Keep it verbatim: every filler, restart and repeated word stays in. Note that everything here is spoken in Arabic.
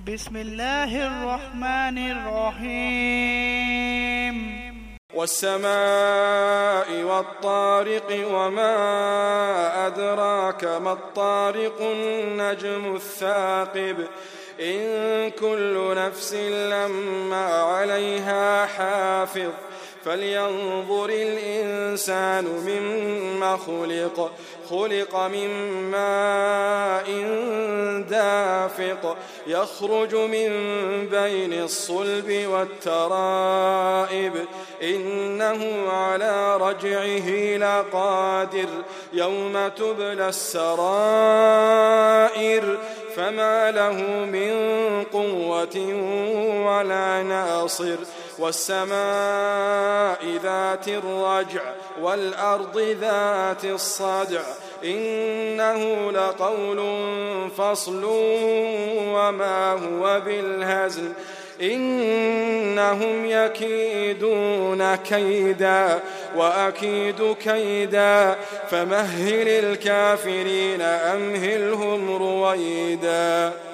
بسم الله الرحمن الرحيم والسماء والطارق وما أدراك ما الطارق النجم الثاقب إن كل نفس لما عليها حافظ فلينظر الإنسان مما خلق خلق من ماء دافق يخرج من بين الصلب والترائب إنه على رجعه لقادر يوم تبلى السرائر فما له من قوة ولا ناصر والسماء ذات الرجع والأرض ذات الصدع إنه لقول فصل وما هو بالهزل إنهم يكيدون كيدا وأكيد كيدا فمهل الكافرين أمهلهم رويدا.